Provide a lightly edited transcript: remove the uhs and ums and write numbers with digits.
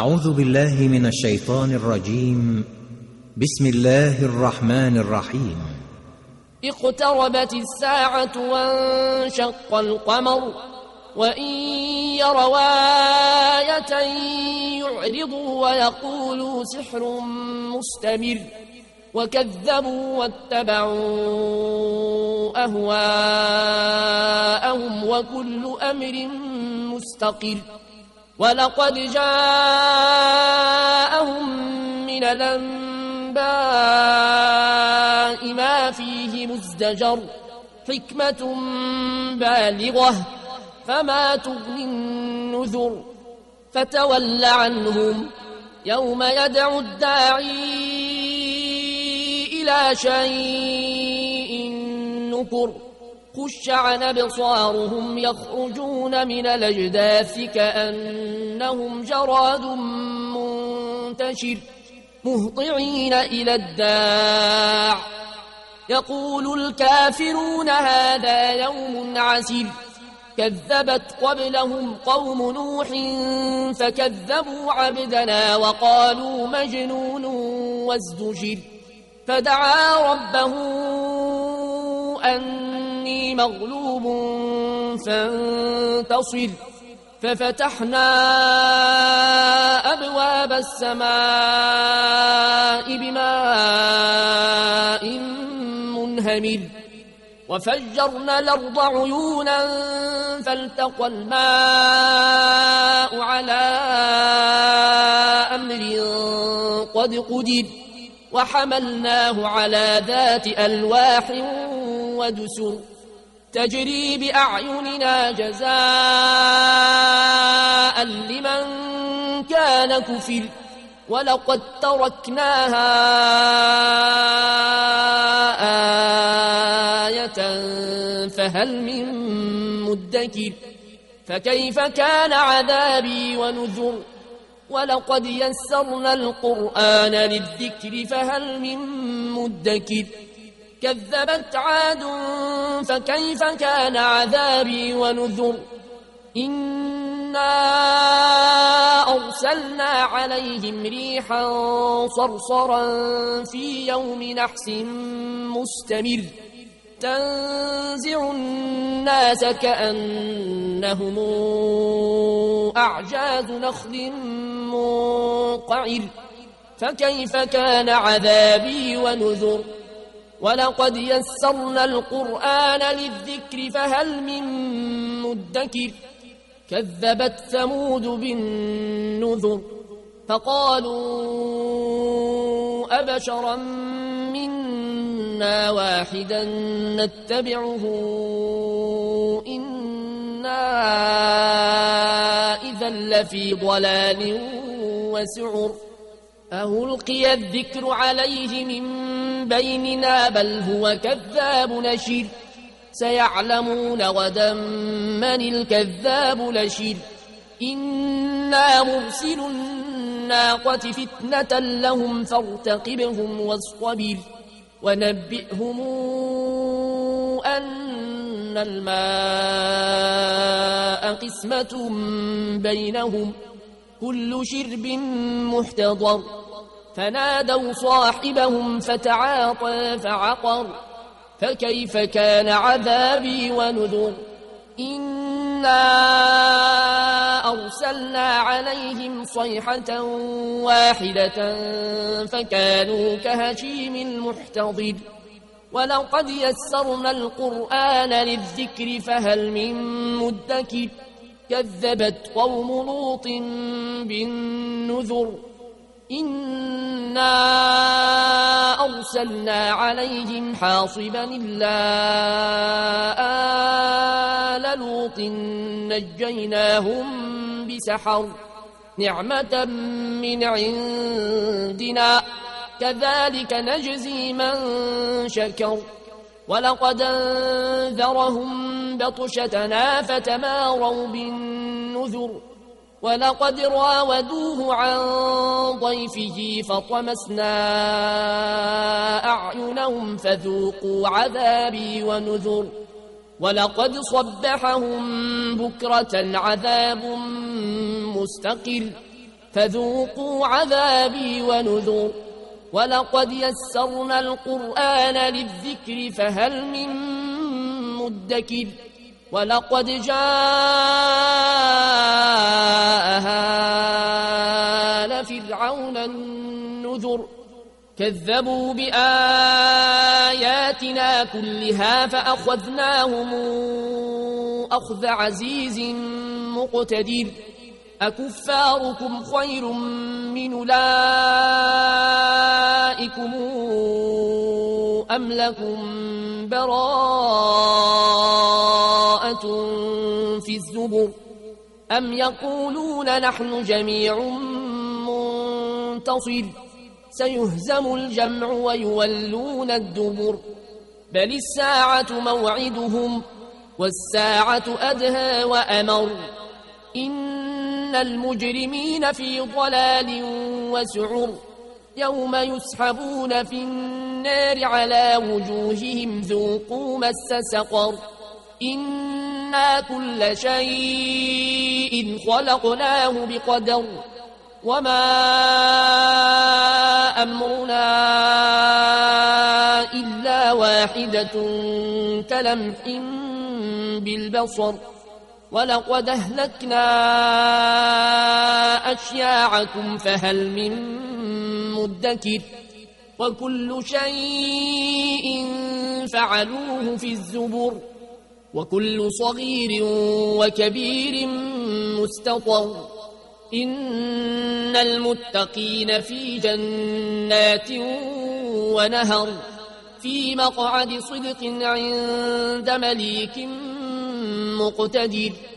أعوذ بالله من الشيطان الرجيم. بسم الله الرحمن الرحيم. اقتربت الساعة وانشق القمر وإن يروا آية يعرضوا ويقولوا سحر مستمر وكذبوا واتبعوا أهواءهم وكل أمر مستقر. ولقد جاءهم من الأنباء ما فيه مزدجر حكمة بالغة فما تغني النذر. فتول عنهم يوم يدعو الداعي إلى شيء نكر. خش عن أبصارهم يخرجون من الأجداث كأنهم جراد منتشر مهطعين إلى الداع يقول الكافرون هذا يوم عسير. كذبت قبلهم قوم نوح فكذبوا عبدنا وقالوا مجنون وازدجر. فدعا ربه أني مغلوب فانتصر. ففتحنا أبواب السماء بماء منهمر وفجرنا الأرض عيونا فالتقى الماء على أمر قد قدر وحملناه على ذات ألواح ودسر تجري بأعيننا جزاء لمن كان كفر. ولقد تركناها آية فهل من مدكر. فكيف كان عذابي ونذر. ولقد يسرنا القرآن للذكر فهل من مدكر. كذبت عاد فكيف كان عذابي ونذر. إنا أرسلنا عليهم ريحا صرصرا في يوم نحس مستمر تنزع الناس كأنهم أعجاز نخل منقعر. فكيف كان عذابي ونذر. ولقد يسرنا القرآن للذكر فهل من مدكر. كذبت ثمود بالنذر فقالوا أبشرا منا واحدا نتبعه إنا إذا لفي ضلال وسعر. ألقي الذكر عليه من بيننا بل هو كذاب نشر. سيعلمون غدا من الكذاب لشر. إنا مرسل الناقة فتنة لهم فارتقبهم واصطبر. ونبئهم أن الماء قسمة بينهم كل شرب محتضر. فنادوا صاحبهم فتعاطى فعقر. فكيف كان عذابي ونذر. إنا أرسلنا عليهم صيحة واحدة فكانوا كهشيم المحتضر. ولقد يسرنا القرآن للذكر فهل من مدكر. كذبت قوم لوط بالنذر. إنا أرسلنا عليهم حاصبا إلا آل لوط نجيناهم بسحر نعمة من عندنا كذلك نجزي من شكر. ولقد انذرهم بطشتنا فتماروا بالنذر. ولقد راودوه عن ضيفه فطمسنا أعينهم فذوقوا عذابي ونذر. ولقد صبحهم بكرة عذاب مستقر فذوقوا عذابي ونذر ولقد يسرنا القرآن للذكر فهل من مدكر ولقد جاء آل فرعون النذر كذبوا بآياتنا كلها فأخذناهم أخذ عزيز مقتدر أكفاركم خير من أولئكم أم لكم براءة في الزبر أم يقولون نحن جميع منتصر سيهزم الجمع ويولون الدبر بل الساعة موعدهم والساعة أدهى وأمر إن المجرمين في ضلال وسعر يوم يسحبون في النار على وجوههم ذوقوا مس سقر إنا كل شيء خلقناه بقدر وما أمرنا إلا واحدة كلمح بالبصر ولقد أهلكنا أشياعكم فهل من مدكر وكل شيء فعلوه في الزبر وكل صغير وكبير مستطر إن المتقين في جنات ونهر في مقعد صدق عند مليك مقتدر